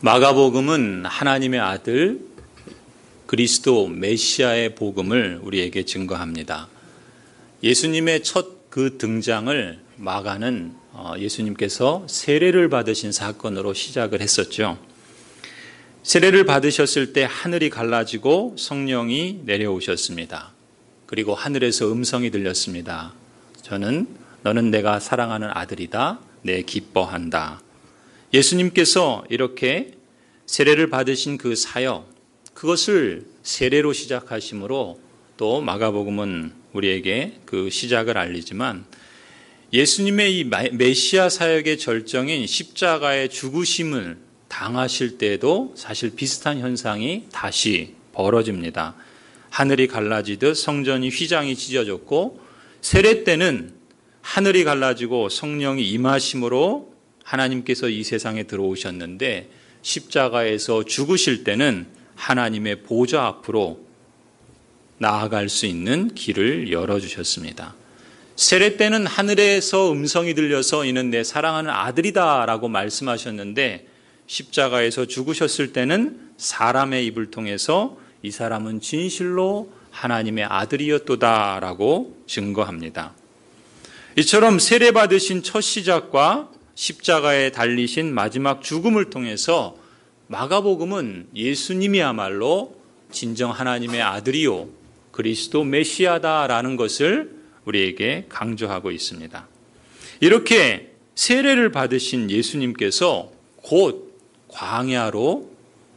마가복음은 하나님의 아들 그리스도 메시아의 복음을 우리에게 증거합니다. 예수님의 첫 그 등장을 마가는 예수님께서 세례를 받으신 사건으로 시작을 했었죠. 세례를 받으셨을 때 하늘이 갈라지고 성령이 내려오셨습니다. 그리고 하늘에서 음성이 들렸습니다. 너는 내가 사랑하는 아들이다. 내 기뻐한다. 예수님께서 이렇게 세례를 받으신 그 사역, 그것을 세례로 시작하심으로 또 마가복음은 우리에게 그 시작을 알리지만 예수님의 이 메시아 사역의 절정인 십자가의 죽으심을 당하실 때에도 사실 비슷한 현상이 다시 벌어집니다. 하늘이 갈라지듯 성전이 휘장이 찢어졌고 세례 때는 하늘이 갈라지고 성령이 임하심으로 하나님께서 이 세상에 들어오셨는데 십자가에서 죽으실 때는 하나님의 보좌 앞으로 나아갈 수 있는 길을 열어주셨습니다. 세례 때는 하늘에서 음성이 들려서 이는 내 사랑하는 아들이다 라고 말씀하셨는데 십자가에서 죽으셨을 때는 사람의 입을 통해서 이 사람은 진실로 하나님의 아들이었도다 라고 증거합니다. 이처럼 세례 받으신 첫 시작과 십자가에 달리신 마지막 죽음을 통해서 마가복음은 예수님이야말로 진정 하나님의 아들이요 그리스도 메시아다라는 것을 우리에게 강조하고 있습니다. 이렇게 세례를 받으신 예수님께서 곧 광야로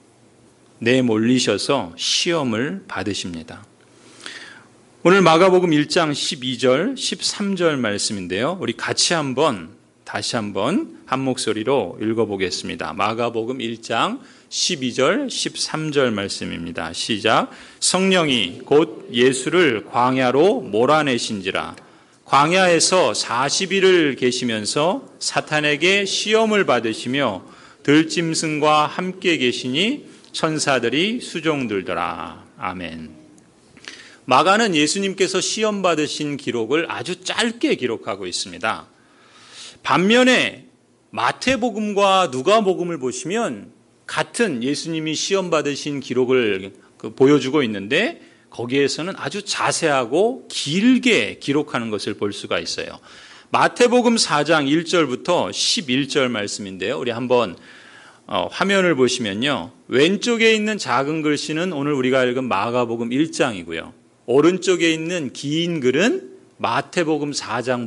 내몰리셔서 시험을 받으십니다. 오늘 마가복음 1장 12절, 13절 말씀인데요. 우리 같이 다시 한번 한 목소리로 읽어보겠습니다. 마가복음 1장 12절, 13절 말씀입니다. 시작. 성령이 곧 예수를 광야로 몰아내신지라. 광야에서 40일을 계시면서 사탄에게 시험을 받으시며 들짐승과 함께 계시니 천사들이 수종들더라. 아멘. 마가는 예수님께서 시험 받으신 기록을 아주 짧게 기록하고 있습니다. 반면에 마태복음과 누가복음을 보시면 같은 예수님이 시험 받으신 기록을 보여주고 있는데 거기에서는 아주 자세하고 길게 기록하는 것을 볼 수가 있어요. 마태복음 4장 1절부터 11절 말씀인데요. 우리 한번 화면을 보시면요. 왼쪽에 있는 작은 글씨는 오늘 우리가 읽은 마가복음 1장이고요. 오른쪽에 있는 긴 글은 마태복음 4장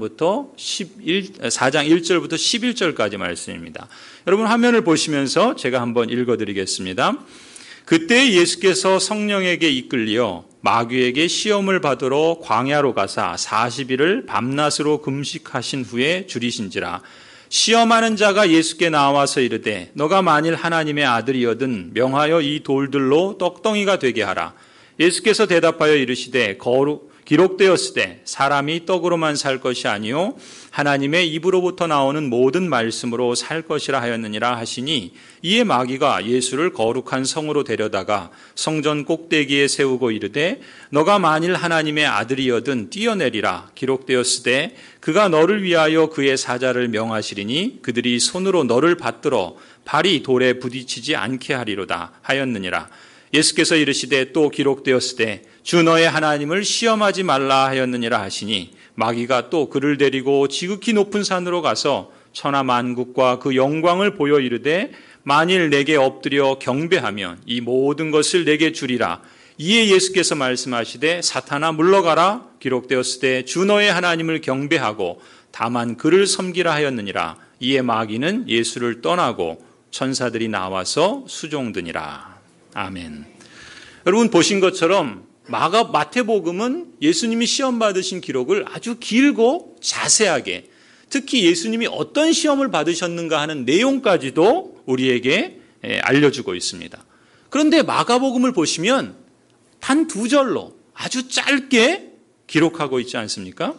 1절부터 11절까지 말씀입니다. 여러분 화면을 보시면서 제가 한번 읽어드리겠습니다. 그때 예수께서 성령에게 이끌려 마귀에게 시험을 받으러 광야로 가사 40일을 밤낮으로 금식하신 후에 줄이신지라. 시험하는 자가 예수께 나와서 이르되 너가 만일 하나님의 아들이거든 명하여 이 돌들로 떡덩이가 되게 하라. 예수께서 대답하여 이르시되 기록되었으되 사람이 떡으로만 살 것이 아니요 하나님의 입으로부터 나오는 모든 말씀으로 살 것이라 하였느니라 하시니 이에 마귀가 예수를 거룩한 성으로 데려다가 성전 꼭대기에 세우고 이르되 너가 만일 하나님의 아들이거든 뛰어내리라. 기록되었으되 그가 너를 위하여 그의 사자를 명하시리니 그들이 손으로 너를 받들어 발이 돌에 부딪히지 않게 하리로다 하였느니라. 예수께서 이르시되 또 기록되었으되 주 너의 하나님을 시험하지 말라 하였느니라 하시니 마귀가 또 그를 데리고 지극히 높은 산으로 가서 천하 만국과 그 영광을 보여 이르되 만일 내게 엎드려 경배하면 이 모든 것을 내게 주리라. 이에 예수께서 말씀하시되 사탄아 물러가라. 기록되었으되 주 너의 하나님을 경배하고 다만 그를 섬기라 하였느니라. 이에 마귀는 예수를 떠나고 천사들이 나와서 수종드니라. 아멘. 여러분 보신 것처럼 마태복음은 예수님이 시험 받으신 기록을 아주 길고 자세하게 특히 예수님이 어떤 시험을 받으셨는가 하는 내용까지도 우리에게 알려주고 있습니다. 그런데 마가복음을 보시면 단 2절로 아주 짧게 기록하고 있지 않습니까?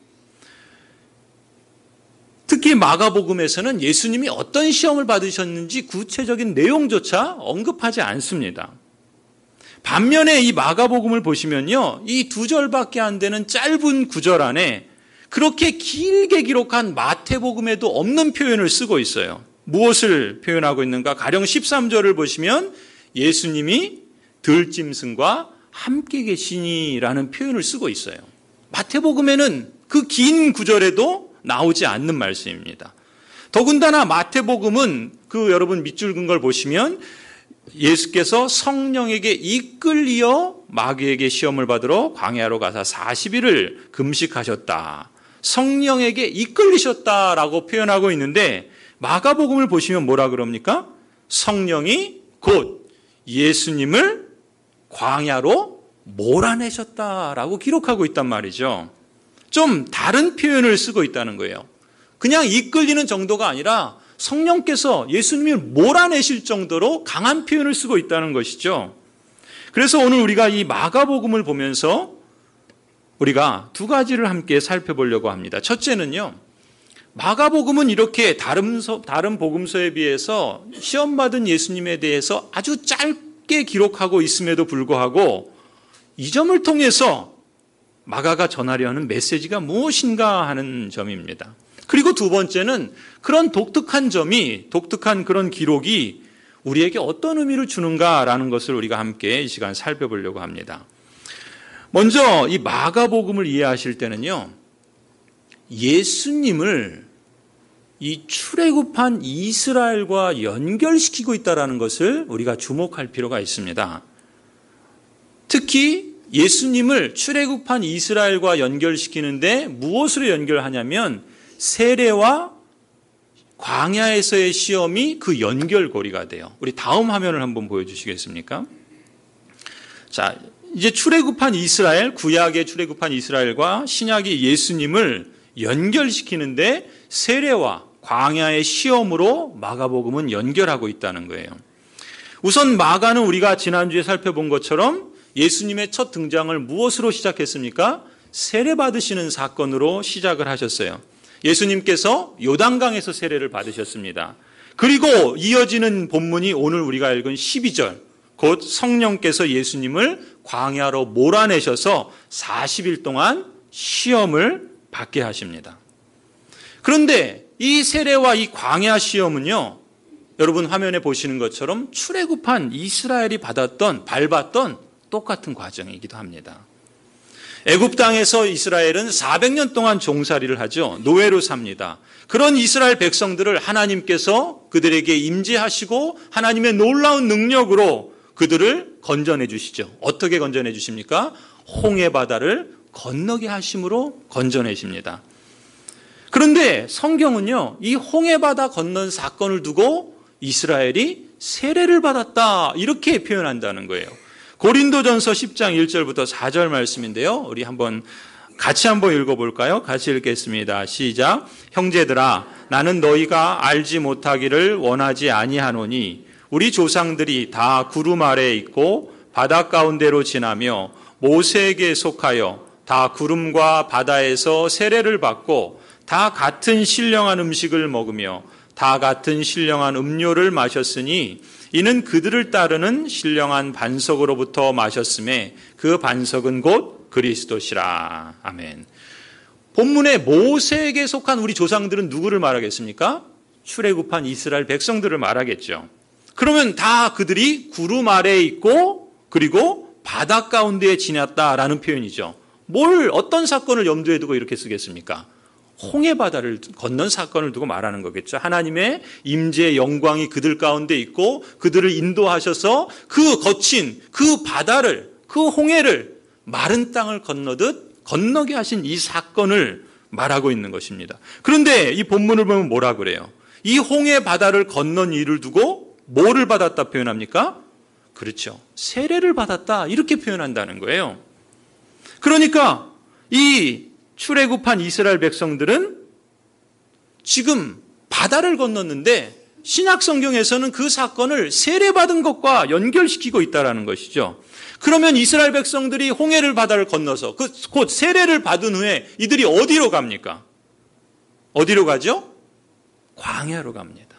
특히 마가복음에서는 예수님이 어떤 시험을 받으셨는지 구체적인 내용조차 언급하지 않습니다. 반면에 이 마가복음을 보시면요. 이 2절밖에 안 되는 짧은 구절 안에 그렇게 길게 기록한 마태복음에도 없는 표현을 쓰고 있어요. 무엇을 표현하고 있는가? 가령 13절을 보시면 예수님이 들짐승과 함께 계시니라는 표현을 쓰고 있어요. 마태복음에는 그 긴 구절에도 나오지 않는 말씀입니다. 더군다나 마태복음은 여러분 밑줄 근 걸 보시면 예수께서 성령에게 이끌리어 마귀에게 시험을 받으러 광야로 가사 40일을 금식하셨다. 성령에게 이끌리셨다라고 표현하고 있는데 마가복음을 보시면 뭐라 그럽니까? 성령이 곧 예수님을 광야로 몰아내셨다라고 기록하고 있단 말이죠. 좀 다른 표현을 쓰고 있다는 거예요. 그냥 이끌리는 정도가 아니라 성령께서 예수님을 몰아내실 정도로 강한 표현을 쓰고 있다는 것이죠. 그래서 오늘 우리가 이 마가복음을 보면서 우리가 두 가지를 함께 살펴보려고 합니다. 첫째는요, 마가복음은 이렇게 다른 복음서에 비해서 시험받은 예수님에 대해서 아주 짧게 기록하고 있음에도 불구하고 이 점을 통해서 마가가 전하려는 메시지가 무엇인가 하는 점입니다. 그리고 두 번째는 그런 독특한 그런 기록이 우리에게 어떤 의미를 주는가라는 것을 우리가 함께 이 시간 살펴보려고 합니다. 먼저 이 마가복음을 이해하실 때는요, 예수님을 이 출애굽한 이스라엘과 연결시키고 있다는 것을 우리가 주목할 필요가 있습니다. 특히 예수님을 출애굽한 이스라엘과 연결시키는데 무엇으로 연결하냐면 세례와 광야에서의 시험이 그 연결고리가 돼요. 우리 다음 화면을 한번 보여주시겠습니까? 자, 이제 출애굽한 이스라엘, 구약의 출애굽한 이스라엘과 신약의 예수님을 연결시키는데 세례와 광야의 시험으로 마가복음은 연결하고 있다는 거예요. 우선 마가는 우리가 지난주에 살펴본 것처럼 예수님의 첫 등장을 무엇으로 시작했습니까? 세례 받으시는 사건으로 시작을 하셨어요. 예수님께서 요단강에서 세례를 받으셨습니다. 그리고 이어지는 본문이 오늘 우리가 읽은 12절, 곧 성령께서 예수님을 광야로 몰아내셔서 40일 동안 시험을 받게 하십니다. 그런데 이 세례와 이 광야 시험은요, 여러분 화면에 보시는 것처럼 출애굽한 이스라엘이 밟았던 똑같은 과정이기도 합니다. 애굽 땅에서 이스라엘은 400년 동안 종살이를 하죠. 노예로 삽니다. 그런 이스라엘 백성들을 하나님께서 그들에게 임재하시고 하나님의 놀라운 능력으로 그들을 건져내 주시죠. 어떻게 건져내 주십니까? 홍해 바다를 건너게 하심으로 건져내십니다. 그런데 성경은요, 이 홍해 바다 건넌 사건을 두고 이스라엘이 세례를 받았다 이렇게 표현한다는 거예요. 고린도전서 10장 1절부터 4절 말씀인데요. 우리 같이 한번 읽어볼까요? 같이 읽겠습니다. 시작. 형제들아, 나는 너희가 알지 못하기를 원하지 아니하노니 우리 조상들이 다 구름 아래에 있고 바다 가운데로 지나며 모세에게 속하여 다 구름과 바다에서 세례를 받고 다 같은 신령한 음식을 먹으며 다 같은 신령한 음료를 마셨으니 이는 그들을 따르는 신령한 반석으로부터 마셨음에 그 반석은 곧 그리스도시라. 아멘. 본문에 모세에게 속한 우리 조상들은 누구를 말하겠습니까? 출애굽한 이스라엘 백성들을 말하겠죠. 그러면 다 그들이 구름 아래에 있고 그리고 바다 가운데에 지났다라는 표현이죠. 어떤 사건을 염두에 두고 이렇게 쓰겠습니까? 홍해 바다를 건넌 사건을 두고 말하는 거겠죠. 하나님의 임재의 영광이 그들 가운데 있고 그들을 인도하셔서 그 거친 그 바다를, 그 홍해를 마른 땅을 건너게 하신 이 사건을 말하고 있는 것입니다. 그런데 이 본문을 보면 뭐라 그래요? 이 홍해 바다를 건넌 일을 두고 뭐를 받았다 표현합니까? 그렇죠. 세례를 받았다 이렇게 표현한다는 거예요. 그러니까 이 출애굽한 이스라엘 백성들은 지금 바다를 건넜는데 신약 성경에서는 그 사건을 세례받은 것과 연결시키고 있다는 것이죠. 그러면 이스라엘 백성들이 홍해를 바다를 건너서 곧 세례를 받은 후에 이들이 어디로 갑니까? 어디로 가죠? 광야로 갑니다.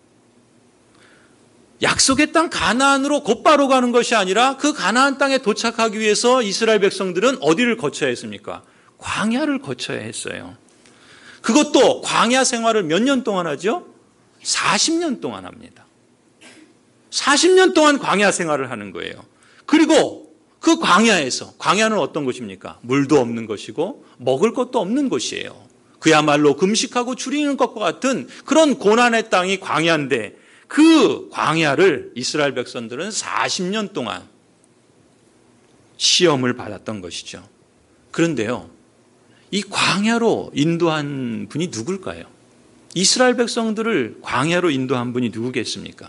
약속의 땅 가나안으로 곧바로 가는 것이 아니라 그 가나안 땅에 도착하기 위해서 이스라엘 백성들은 어디를 거쳐야 했습니까? 광야를 거쳐야 했어요. 그것도 광야 생활을 몇 년 동안 하죠? 40년 동안 합니다. 40년 동안 광야 생활을 하는 거예요. 그리고 그 광야에서, 광야는 어떤 곳입니까? 물도 없는 것이고 먹을 것도 없는 곳이에요. 그야말로 금식하고 줄이는 것과 같은 그런 고난의 땅이 광야인데, 그 광야를 이스라엘 백성들은 40년 동안 시험을 받았던 것이죠. 그런데요, 이 광야로 인도한 분이 누굴까요? 이스라엘 백성들을 광야로 인도한 분이 누구겠습니까?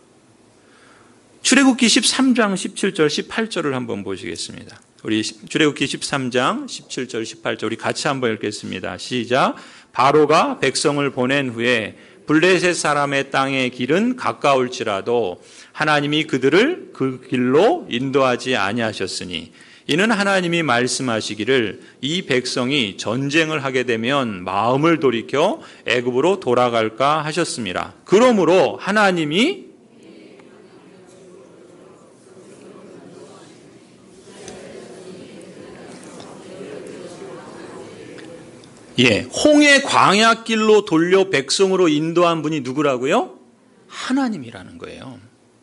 출애굽기 13장 17절 18절을 한번 보시겠습니다. 우리 출애굽기 13장 17절 18절 우리 같이 한번 읽겠습니다. 시작. 바로가 백성을 보낸 후에 블레셋 사람의 땅의 길은 가까울지라도 하나님이 그들을 그 길로 인도하지 아니하셨으니 이는 하나님이 말씀하시기를 이 백성이 전쟁을 하게 되면 마음을 돌이켜 애굽으로 돌아갈까 하셨습니다. 그러므로 하나님이 홍해 광야길로 돌려 백성으로 인도한 분이 누구라고요? 하나님이라는 거예요.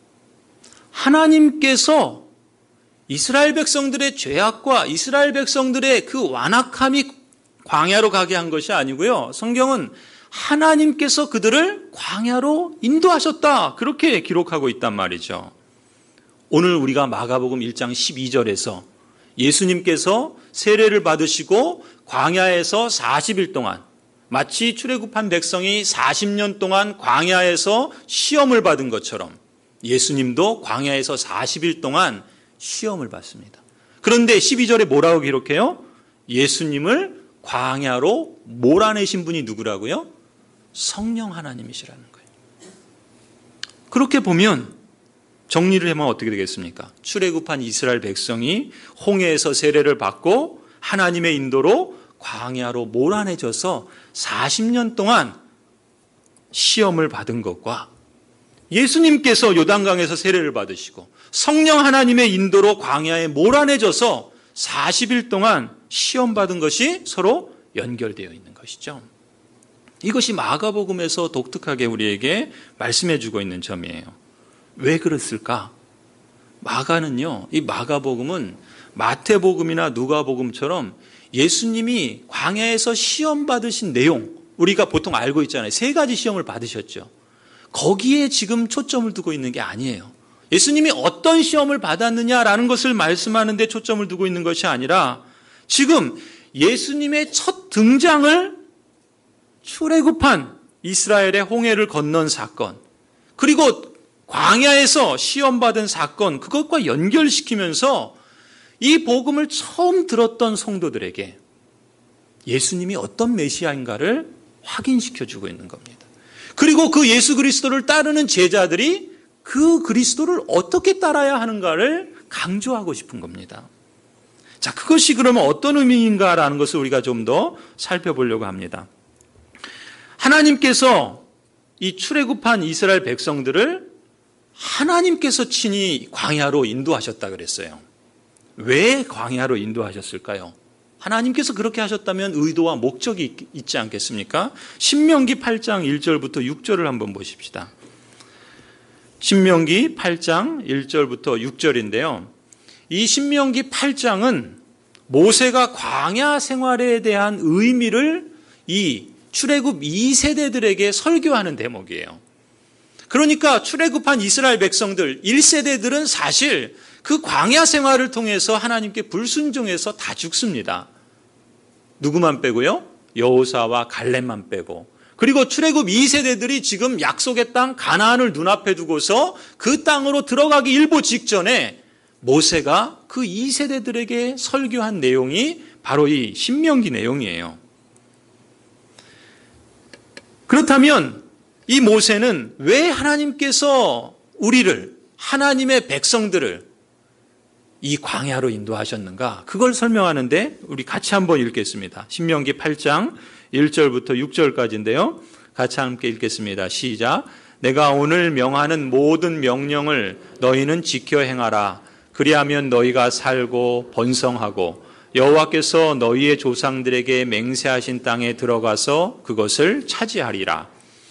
하나님께서 이스라엘 백성들의 죄악과 이스라엘 백성들의 그 완악함이 광야로 가게 한 것이 아니고요. 성경은 하나님께서 그들을 광야로 인도하셨다, 그렇게 기록하고 있단 말이죠. 오늘 우리가 마가복음 1장 12절에서 예수님께서 세례를 받으시고 광야에서 40일 동안, 마치 출애굽한 백성이 40년 동안 광야에서 시험을 받은 것처럼 예수님도 광야에서 40일 동안 시험을 받습니다. 그런데 12절에 뭐라고 기록해요? 예수님을 광야로 몰아내신 분이 누구라고요? 성령 하나님이시라는 거예요. 그렇게 보면 정리를 해보면 어떻게 되겠습니까? 출애굽한 이스라엘 백성이 홍해에서 세례를 받고 하나님의 인도로 광야로 몰아내져서 40년 동안 시험을 받은 것과 예수님께서 요단강에서 세례를 받으시고 성령 하나님의 인도로 광야에 몰아내져서 40일 동안 시험받은 것이 서로 연결되어 있는 것이죠. 이것이 마가복음에서 독특하게 우리에게 말씀해 주고 있는 점이에요. 왜 그랬을까? 마가는요, 이 마가복음은 마태복음이나 누가복음처럼 예수님이 광야에서 시험 받으신 내용, 우리가 보통 알고 있잖아요. 3가지 시험을 받으셨죠. 거기에 지금 초점을 두고 있는 게 아니에요. 예수님이 어떤 시험을 받았느냐라는 것을 말씀하는 데 초점을 두고 있는 것이 아니라 지금 예수님의 첫 등장을 출애굽한 이스라엘의 홍해를 건넌 사건, 그리고 광야에서 시험받은 사건, 그것과 연결시키면서 이 복음을 처음 들었던 성도들에게 예수님이 어떤 메시아인가를 확인시켜주고 있는 겁니다. 그리고 그 예수 그리스도를 따르는 제자들이 그 그리스도를 어떻게 따라야 하는가를 강조하고 싶은 겁니다. 자, 그것이 그러면 어떤 의미인가라는 것을 우리가 좀 더 살펴보려고 합니다. 하나님께서 이 출애굽한 이스라엘 백성들을 하나님께서 친히 광야로 인도하셨다 그랬어요. 왜 광야로 인도하셨을까요? 하나님께서 그렇게 하셨다면 의도와 목적이 있지 않겠습니까? 신명기 8장 1절부터 6절을 한번 보십시다. 신명기 8장 1절부터 6절인데요. 이 신명기 8장은 모세가 광야 생활에 대한 의미를 이 출애굽 2세대들에게 설교하는 대목이에요. 그러니까 출애굽한 이스라엘 백성들 1세대들은 사실 그 광야 생활을 통해서 하나님께 불순종해서 다 죽습니다. 누구만 빼고요? 여호사와 갈렙만 빼고. 그리고 출애굽 2세대들이 지금 약속의 땅 가나안을 눈앞에 두고서 그 땅으로 들어가기 일보 직전에 모세가 그 2세대들에게 설교한 내용이 바로 이 신명기 내용이에요. 그렇다면 이 모세는 왜 하나님께서 우리를, 하나님의 백성들을 이 광야로 인도하셨는가? 그걸 설명하는데 우리 같이 한번 읽겠습니다. 신명기 8장 1절부터 6절까지인데요. 같이 함께 읽겠습니다. 시작. 내가 오늘 명하는 모든 명령을 너희는 지켜 행하라. 그리하면 너희가 살고 번성하고 여호와께서 너희의 조상들에게 맹세하신 땅에 들어가서 그것을 차지하리라.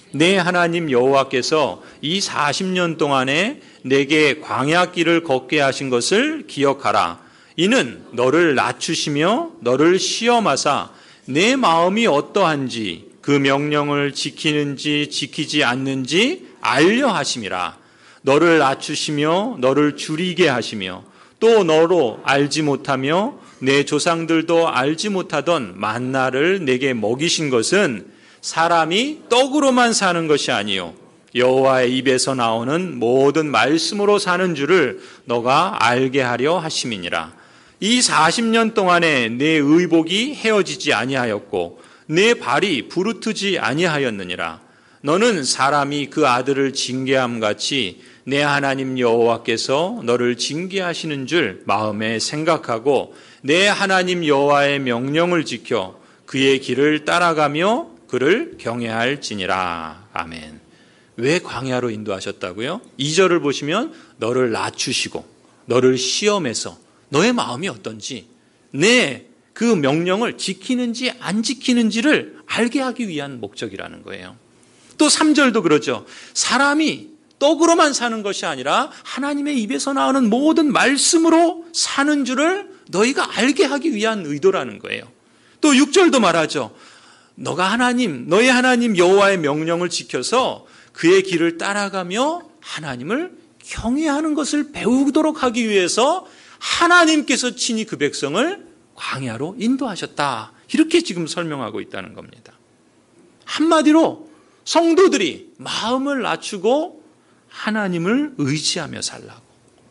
내 하나님 여호와께서 이 40년 동안에 내게 광야길을 걷게 하신 것을 기억하라. 이는 너를 낮추시며 너를 시험하사 내 마음이 어떠한지 그 명령을 지키는지 지키지 않는지 알려 하심이라. 너를 낮추시며 너를 줄이게 하시며 또 너로 알지 못하며 내 조상들도 알지 못하던 만나를 내게 먹이신 것은 사람이 떡으로만 사는 것이 아니요 여호와의 입에서 나오는 모든 말씀으로 사는 줄을 너가 알게 하려 하심이니라. 이 40년 동안에 내 의복이 헤어지지 아니하였고 내 발이 부르트지 아니하였느니라. 너는 사람이 그 아들을 징계함 같이 내 하나님 여호와께서 너를 징계하시는 줄 마음에 생각하고 내 하나님 여호와의 명령을 지켜 그의 길을 따라가며 그를 경외할지니라. 아멘. 왜 광야로 인도하셨다고요? 2절을 보시면 너를 낮추시고 너를 시험해서 너의 마음이 어떤지 내 그 명령을 지키는지 안 지키는지를 알게 하기 위한 목적이라는 거예요. 또 3절도 그러죠. 사람이 떡으로만 사는 것이 아니라 하나님의 입에서 나오는 모든 말씀으로 사는 줄을 너희가 알게 하기 위한 의도라는 거예요. 또 6절도 말하죠. 너가 너희 하나님 여호와의 명령을 지켜서 그의 길을 따라가며 하나님을 경외하는 것을 배우도록 하기 위해서 하나님께서 친히 그 백성을 광야로 인도하셨다. 이렇게 지금 설명하고 있다는 겁니다. 한마디로 성도들이 마음을 낮추고 하나님을 의지하며 살라고.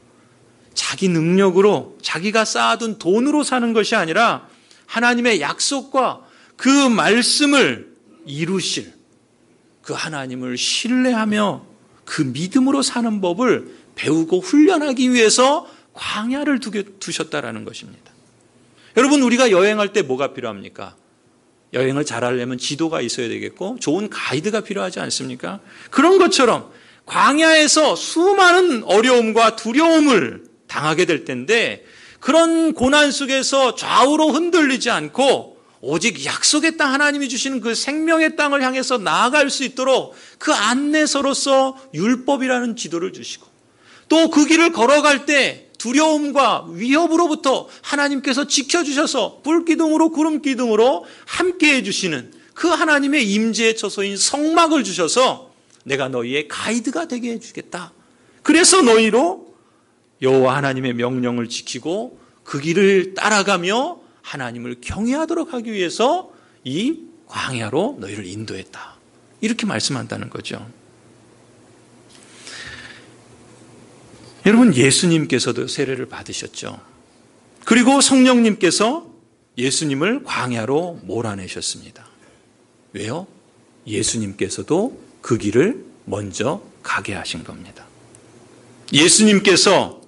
자기 능력으로 자기가 쌓아둔 돈으로 사는 것이 아니라 하나님의 약속과 그 말씀을 이루실 그 하나님을 신뢰하며 그 믿음으로 사는 법을 배우고 훈련하기 위해서 광야를 두셨다라는 것입니다. 여러분, 우리가 여행할 때 뭐가 필요합니까? 여행을 잘하려면 지도가 있어야 되겠고 좋은 가이드가 필요하지 않습니까? 그런 것처럼 광야에서 수많은 어려움과 두려움을 당하게 될 텐데 그런 고난 속에서 좌우로 흔들리지 않고 오직 약속의 땅 하나님이 주시는 그 생명의 땅을 향해서 나아갈 수 있도록 그 안내서로서 율법이라는 지도를 주시고 또 그 길을 걸어갈 때 두려움과 위협으로부터 하나님께서 지켜주셔서 불기둥으로 구름기둥으로 함께해 주시는 그 하나님의 임재의 처소인 성막을 주셔서 내가 너희의 가이드가 되게 해주겠다. 그래서 너희로 여호와 하나님의 명령을 지키고 그 길을 따라가며 하나님을 경외하도록 하기 위해서 이 광야로 너희를 인도했다. 이렇게 말씀한다는 거죠. 여러분, 예수님께서도 세례를 받으셨죠. 그리고 성령님께서 예수님을 광야로 몰아내셨습니다. 왜요? 예수님께서도 그 길을 먼저 가게 하신 겁니다. 예수님께서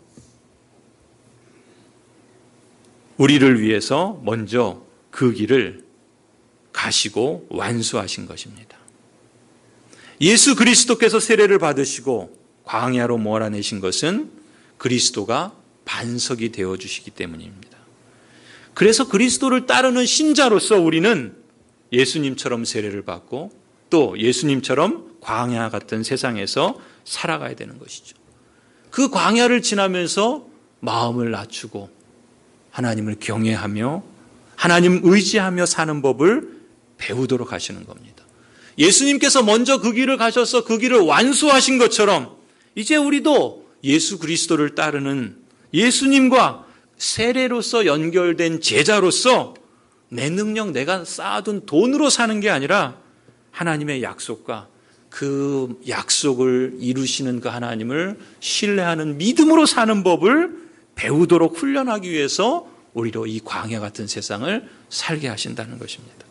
우리를 위해서 먼저 그 길을 가시고 완수하신 것입니다. 예수 그리스도께서 세례를 받으시고 광야로 몰아내신 것은 그리스도가 반석이 되어주시기 때문입니다. 그래서 그리스도를 따르는 신자로서 우리는 예수님처럼 세례를 받고 또 예수님처럼 광야 같은 세상에서 살아가야 되는 것이죠. 그 광야를 지나면서 마음을 낮추고 하나님을 경외하며 하나님 의지하며 사는 법을 배우도록 하시는 겁니다. 예수님께서 먼저 그 길을 가셔서 그 길을 완수하신 것처럼 이제 우리도 예수 그리스도를 따르는 예수님과 세례로서 연결된 제자로서 내 능력, 내가 쌓아둔 돈으로 사는 게 아니라 하나님의 약속과 그 약속을 이루시는 그 하나님을 신뢰하는 믿음으로 사는 법을 배우도록 훈련하기 위해서 우리로 이 광야 같은 세상을 살게 하신다는 것입니다.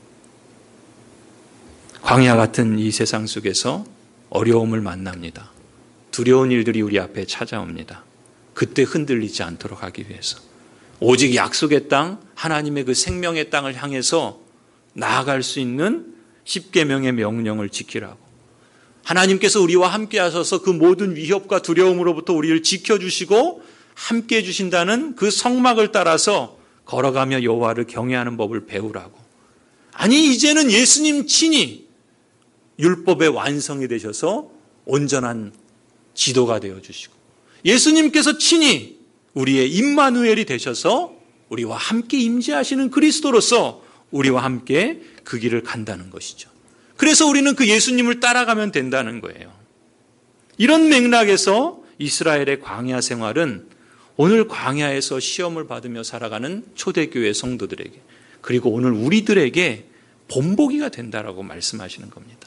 광야 같은 이 세상 속에서 어려움을 만납니다. 두려운 일들이 우리 앞에 찾아옵니다. 그때 흔들리지 않도록 하기 위해서 오직 약속의 땅, 하나님의 그 생명의 땅을 향해서 나아갈 수 있는 십계명의 명령을 지키라고. 하나님께서 우리와 함께 하셔서 그 모든 위협과 두려움으로부터 우리를 지켜주시고 함께 해주신다는 그 성막을 따라서 걸어가며 여호와를 경외하는 법을 배우라고. 아니, 이제는 예수님 친히 율법의 완성이 되셔서 온전한 지도가 되어주시고, 예수님께서 친히 우리의 임마누엘이 되셔서 우리와 함께 임재하시는 그리스도로서 우리와 함께 그 길을 간다는 것이죠. 그래서 우리는 그 예수님을 따라가면 된다는 거예요. 이런 맥락에서 이스라엘의 광야 생활은 오늘 광야에서 시험을 받으며 살아가는 초대교회 성도들에게, 그리고 오늘 우리들에게 본보기가 된다라고 말씀하시는 겁니다.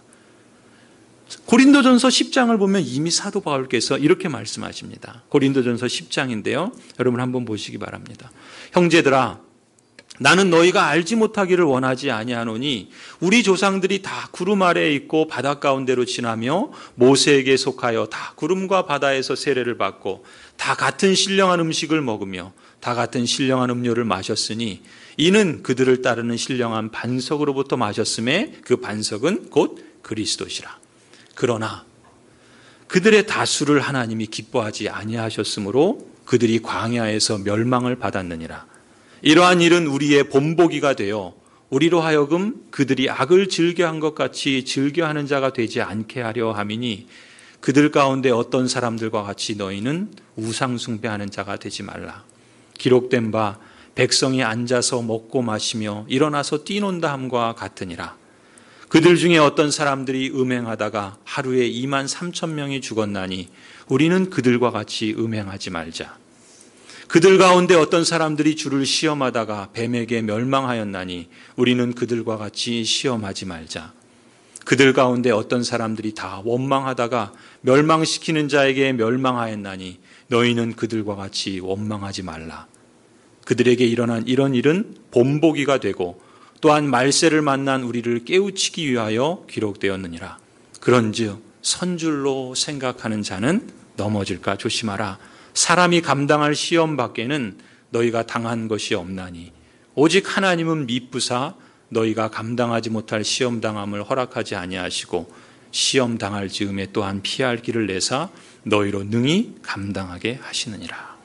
고린도전서 10장을 보면 이미 사도 바울께서 이렇게 말씀하십니다. 고린도전서 10장인데요. 여러분 한번 보시기 바랍니다. 형제들아, 나는 너희가 알지 못하기를 원하지 아니하노니 우리 조상들이 다 구름 아래에 있고 바다 가운데로 지나며 모세에게 속하여 다 구름과 바다에서 세례를 받고 다 같은 신령한 음식을 먹으며 다 같은 신령한 음료를 마셨으니 이는 그들을 따르는 신령한 반석으로부터 마셨음에 그 반석은 곧 그리스도시라. 그러나 그들의 다수를 하나님이 기뻐하지 아니하셨으므로 그들이 광야에서 멸망을 받았느니라. 이러한 일은 우리의 본보기가 되어 우리로 하여금 그들이 악을 즐겨한 것 같이 즐겨하는 자가 되지 않게 하려 함이니 그들 가운데 어떤 사람들과 같이 너희는 우상 숭배하는 자가 되지 말라. 기록된 바 백성이 앉아서 먹고 마시며 일어나서 뛰논다 함과 같으니라. 그들 중에 어떤 사람들이 음행하다가 하루에 23,000명이 죽었나니 우리는 그들과 같이 음행하지 말자. 그들 가운데 어떤 사람들이 주를 시험하다가 뱀에게 멸망하였나니 우리는 그들과 같이 시험하지 말자. 그들 가운데 어떤 사람들이 다 원망하다가 멸망시키는 자에게 멸망하였나니 너희는 그들과 같이 원망하지 말라. 그들에게 일어난 이런 일은 본보기가 되고 또한 말세를 만난 우리를 깨우치기 위하여 기록되었느니라. 그런즉 선줄로 생각하는 자는 넘어질까 조심하라. 사람이 감당할 시험 밖에는 너희가 당한 것이 없나니 오직 하나님은 미쁘사 너희가 감당하지 못할 시험 당함을 허락하지 아니하시고 시험 당할 즈음에 또한 피할 길을 내사 너희로 능히 감당하게 하시느니라.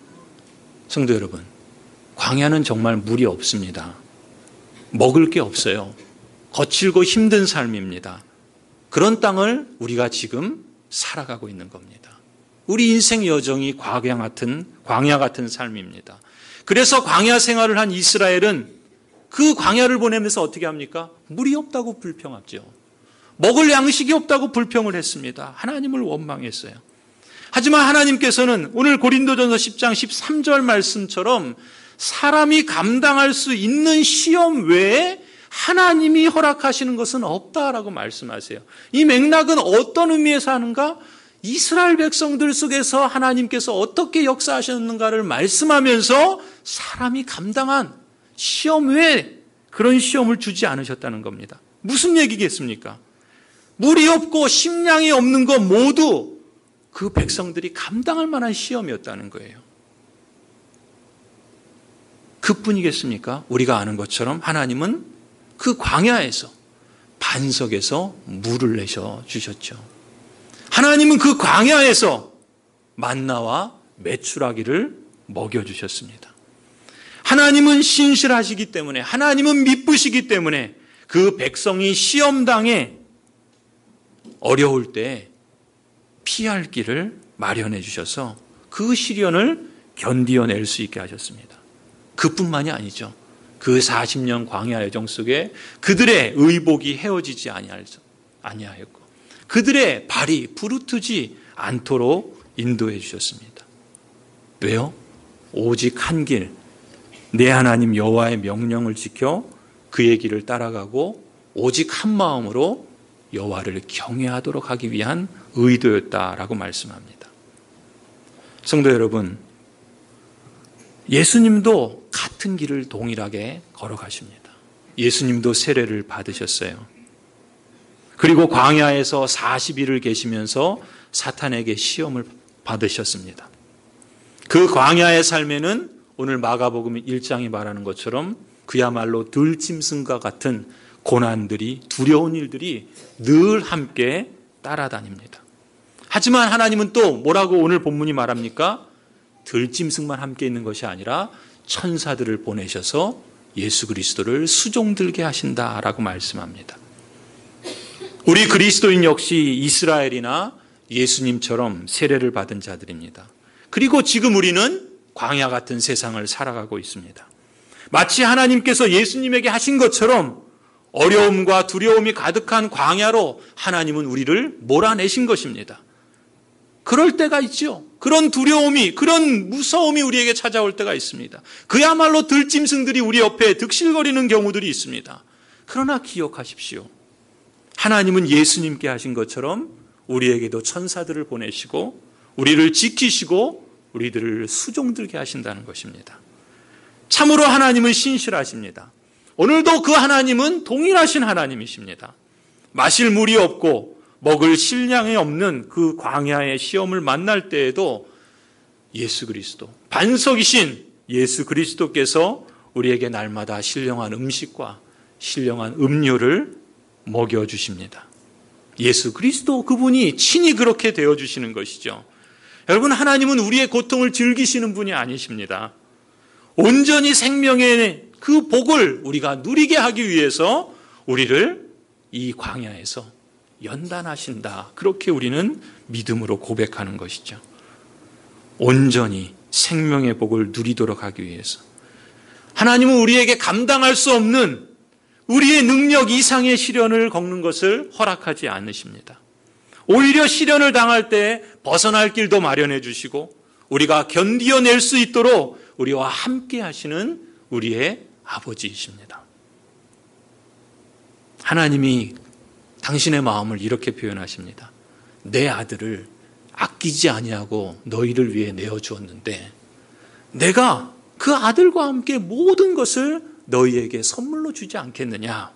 성도 여러분, 광야는 정말 물이 없습니다. 먹을 게 없어요. 거칠고 힘든 삶입니다. 그런 땅을 우리가 지금 살아가고 있는 겁니다. 우리 인생 여정이 광야 같은 삶입니다. 그래서 광야 생활을 한 이스라엘은 그 광야를 보내면서 어떻게 합니까? 물이 없다고 불평하죠. 먹을 양식이 없다고 불평을 했습니다. 하나님을 원망했어요. 하지만 하나님께서는 오늘 고린도전서 10장 13절 말씀처럼 사람이 감당할 수 있는 시험 외에 하나님이 허락하시는 것은 없다라고 말씀하세요. 이 맥락은 어떤 의미에서 하는가? 이스라엘 백성들 속에서 하나님께서 어떻게 역사하셨는가를 말씀하면서 사람이 감당한 시험 외에 그런 시험을 주지 않으셨다는 겁니다. 무슨 얘기겠습니까? 물이 없고 식량이 없는 것 모두 그 백성들이 감당할 만한 시험이었다는 거예요. 그뿐이겠습니까? 우리가 아는 것처럼 하나님은 그 광야에서 반석에서 물을 내셔 주셨죠. 하나님은 그 광야에서 만나와 메추라기를 먹여주셨습니다. 하나님은 신실하시기 때문에, 하나님은 미쁘시기 때문에 그 백성이 시험당에 어려울 때 피할 길을 마련해 주셔서 그 시련을 견디어낼 수 있게 하셨습니다. 그뿐만이 아니죠. 그 40년 광야 여정 속에 그들의 의복이 헤어지지 아니하였고 그들의 발이 부르트지 않도록 인도해 주셨습니다. 왜요? 오직 한 길, 내 하나님 여호와의 명령을 지켜 그의 길을 따라가고 오직 한 마음으로 여호와를 경외하도록 하기 위한 의도였다라고 말씀합니다. 성도 여러분, 예수님도 같은 길을 동일하게 걸어가십니다. 예수님도 세례를 받으셨어요. 그리고 광야에서 40일을 계시면서 사탄에게 시험을 받으셨습니다. 그 광야의 삶에는 오늘 마가복음 1장이 말하는 것처럼 그야말로 들짐승과 같은 고난들이, 두려운 일들이 늘 함께 따라다닙니다. 하지만 하나님은 또 뭐라고 오늘 본문이 말합니까? 들짐승만 함께 있는 것이 아니라 천사들을 보내셔서 예수 그리스도를 수종들게 하신다라고 말씀합니다. 우리 그리스도인 역시 이스라엘이나 예수님처럼 세례를 받은 자들입니다. 그리고 지금 우리는 광야 같은 세상을 살아가고 있습니다. 마치 하나님께서 예수님에게 하신 것처럼 어려움과 두려움이 가득한 광야로 하나님은 우리를 몰아내신 것입니다. 그럴 때가 있죠. 그런 두려움이, 그런 무서움이 우리에게 찾아올 때가 있습니다. 그야말로 들짐승들이 우리 옆에 득실거리는 경우들이 있습니다. 그러나 기억하십시오. 하나님은 예수님께 하신 것처럼 우리에게도 천사들을 보내시고 우리를 지키시고 우리들을 수종들게 하신다는 것입니다. 참으로 하나님은 신실하십니다. 오늘도 그 하나님은 동일하신 하나님이십니다. 마실 물이 없고 먹을 식량이 없는 그 광야의 시험을 만날 때에도 예수 그리스도, 반석이신 예수 그리스도께서 우리에게 날마다 신령한 음식과 신령한 음료를 먹여주십니다. 예수 그리스도 그분이 친히 그렇게 되어주시는 것이죠. 여러분, 하나님은 우리의 고통을 즐기시는 분이 아니십니다. 온전히 생명의 그 복을 우리가 누리게 하기 위해서 우리를 이 광야에서 연단하신다. 그렇게 우리는 믿음으로 고백하는 것이죠. 온전히 생명의 복을 누리도록 하기 위해서. 하나님은 우리에게 감당할 수 없는 우리의 능력 이상의 시련을 겪는 것을 허락하지 않으십니다. 오히려 시련을 당할 때 벗어날 길도 마련해 주시고 우리가 견디어낼 수 있도록 우리와 함께 하시는 우리의 아버지이십니다. 하나님이 당신의 마음을 이렇게 표현하십니다. 내 아들을 아끼지 아니하고 너희를 위해 내어주었는데 내가 그 아들과 함께 모든 것을 너희에게 선물로 주지 않겠느냐.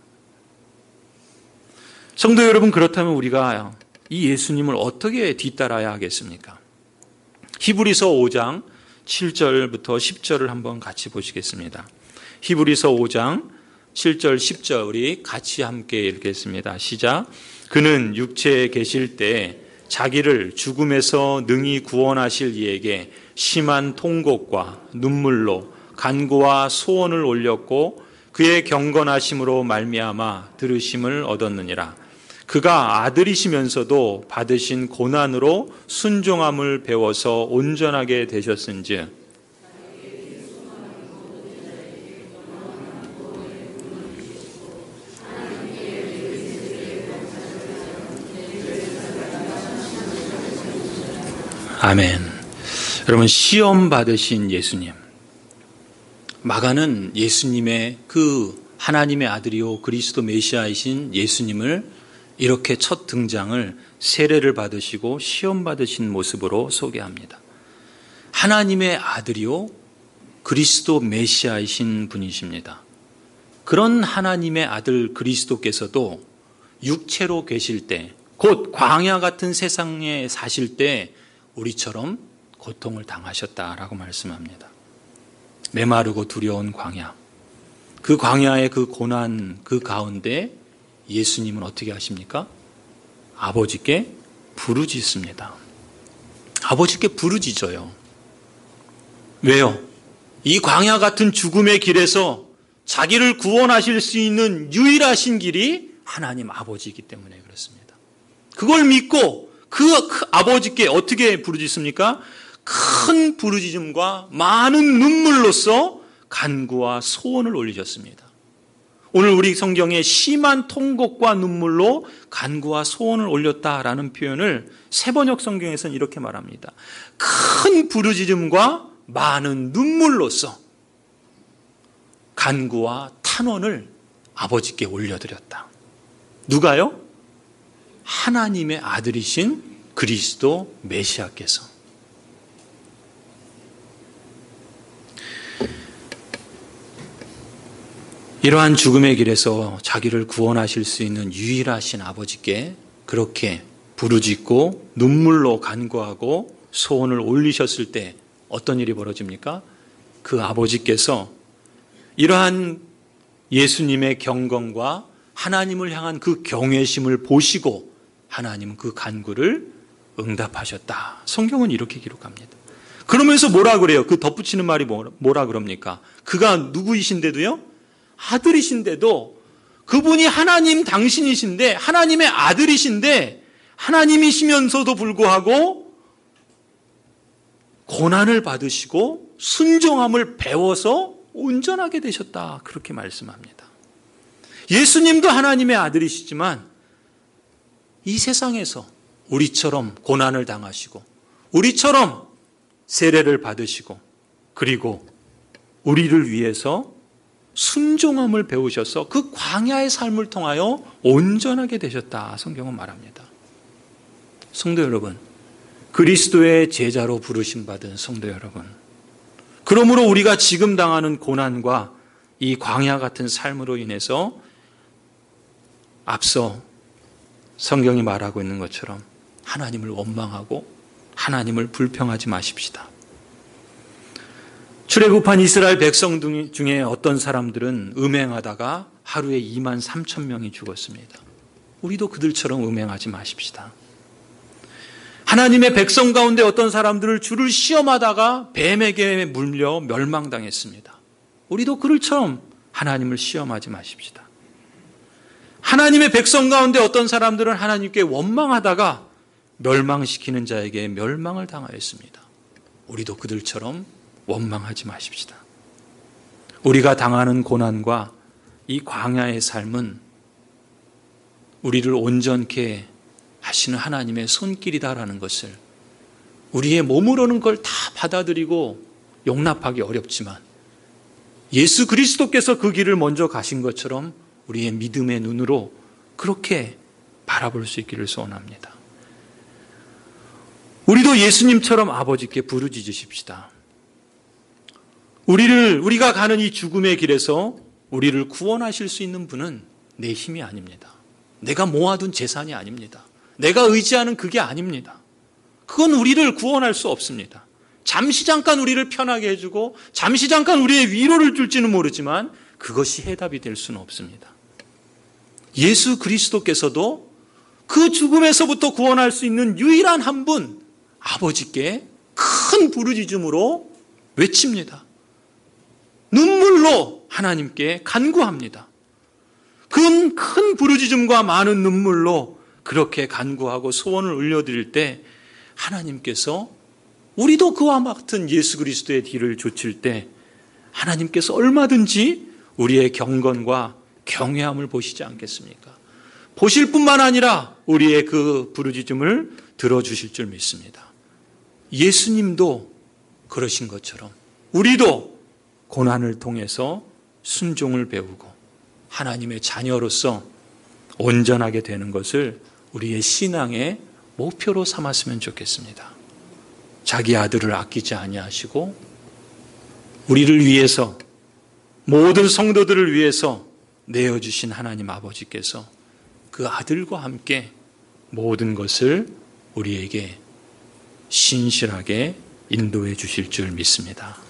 성도 여러분, 그렇다면 우리가 이 예수님을 어떻게 뒤따라야 하겠습니까? 히브리서 5장 7절부터 10절을 한번 같이 보시겠습니다. 히브리서 5장 7절 10절 우리 같이 함께 읽겠습니다. 시작. 그는 육체에 계실 때 자기를 죽음에서 능히 구원하실 이에게 심한 통곡과 눈물로 간구와 소원을 올렸고 그의 경건하심으로 말미암아 들으심을 얻었느니라. 그가 아들이시면서도 받으신 고난으로 순종함을 배워서 온전하게 되셨은즉 아멘. 여러분, 시험 받으신 예수님. 마가는 예수님의 그 하나님의 아들이요 그리스도 메시아이신 예수님을 이렇게 첫 등장을 세례를 받으시고 시험 받으신 모습으로 소개합니다. 하나님의 아들이요 그리스도 메시아이신 분이십니다. 그런 하나님의 아들 그리스도께서도 육체로 계실 때, 곧 광야 같은 세상에 사실 때 우리처럼 고통을 당하셨다라고 말씀합니다. 메마르고 두려운 광야, 그 광야의 그 고난 그 가운데 예수님은 어떻게 하십니까? 아버지께 부르짖습니다. 아버지께 부르짖어요. 왜요? 이 광야 같은 죽음의 길에서 자기를 구원하실 수 있는 유일하신 길이 하나님 아버지이기 때문에 그렇습니다. 그걸 믿고 그 아버지께 어떻게 부르짖습니까? 큰 부르짖음과 많은 눈물로써 간구와 소원을 올리셨습니다. 오늘 우리 성경에 심한 통곡과 눈물로 간구와 소원을 올렸다라는 표현을 새번역 성경에서는 이렇게 말합니다. 큰 부르짖음과 많은 눈물로써 간구와 탄원을 아버지께 올려드렸다. 누가요? 하나님의 아들이신 그리스도 메시아께서. 이러한 죽음의 길에서 자기를 구원하실 수 있는 유일하신 아버지께 그렇게 부르짖고 눈물로 간구하고 소원을 올리셨을 때 어떤 일이 벌어집니까? 그 아버지께서 이러한 예수님의 경건과 하나님을 향한 그 경외심을 보시고 하나님은 그 간구를 응답하셨다. 성경은 이렇게 기록합니다. 그러면서 뭐라 그래요? 그 덧붙이는 말이 뭐라 그럽니까? 그가 누구이신데도요? 아들이신데도 그분이 하나님 당신이신데, 하나님의 아들이신데, 하나님이시면서도 불구하고 고난을 받으시고 순종함을 배워서 온전하게 되셨다. 그렇게 말씀합니다. 예수님도 하나님의 아들이시지만 이 세상에서 우리처럼 고난을 당하시고 우리처럼 세례를 받으시고 그리고 우리를 위해서 순종함을 배우셔서 그 광야의 삶을 통하여 온전하게 되셨다. 성경은 말합니다. 성도 여러분, 그리스도의 제자로 부르심 받은 성도 여러분, 그러므로 우리가 지금 당하는 고난과 이 광야 같은 삶으로 인해서 앞서 성경이 말하고 있는 것처럼 하나님을 원망하고 하나님을 불평하지 마십시다. 출애굽한 이스라엘 백성 중에 어떤 사람들은 음행하다가 하루에 2만 3천 명이 죽었습니다. 우리도 그들처럼 음행하지 마십시다. 하나님의 백성 가운데 어떤 사람들을 주를 시험하다가 뱀에게 물려 멸망당했습니다. 우리도 그들처럼 하나님을 시험하지 마십시다. 하나님의 백성 가운데 어떤 사람들은 하나님께 원망하다가 멸망시키는 자에게 멸망을 당하였습니다. 우리도 그들처럼 원망하지 마십시다. 우리가 당하는 고난과 이 광야의 삶은 우리를 온전케 하시는 하나님의 손길이다라는 것을, 우리의 몸으로는 그걸 다 받아들이고 용납하기 어렵지만 예수 그리스도께서 그 길을 먼저 가신 것처럼 우리의 믿음의 눈으로 그렇게 바라볼 수 있기를 소원합니다. 우리도 예수님처럼 아버지께 부르짖으십시다. 우리가 가는 이 죽음의 길에서 우리를 구원하실 수 있는 분은 내 힘이 아닙니다. 내가 모아둔 재산이 아닙니다. 내가 의지하는 그게 아닙니다. 그건 우리를 구원할 수 없습니다. 잠시 잠깐 우리를 편하게 해주고 잠시 잠깐 우리의 위로를 줄지는 모르지만 그것이 해답이 될 수는 없습니다. 예수 그리스도께서도 그 죽음에서부터 구원할 수 있는 유일한 한 분, 아버지께 큰 부르짖음으로 외칩니다. 눈물로 하나님께 간구합니다. 큰 부르짖음과 많은 눈물로 그렇게 간구하고 소원을 올려드릴 때 하나님께서, 우리도 그와 같은 예수 그리스도의 뒤를 좇을 때 하나님께서 얼마든지 우리의 경건과 경외함을 보시지 않겠습니까? 보실 뿐만 아니라 우리의 그 부르짖음을 들어주실 줄 믿습니다. 예수님도 그러신 것처럼 우리도 고난을 통해서 순종을 배우고 하나님의 자녀로서 온전하게 되는 것을 우리의 신앙의 목표로 삼았으면 좋겠습니다. 자기 아들을 아끼지 아니하시고 우리를 위해서, 모든 성도들을 위해서 내어주신 하나님 아버지께서 그 아들과 함께 모든 것을 우리에게 신실하게 인도해 주실 줄 믿습니다.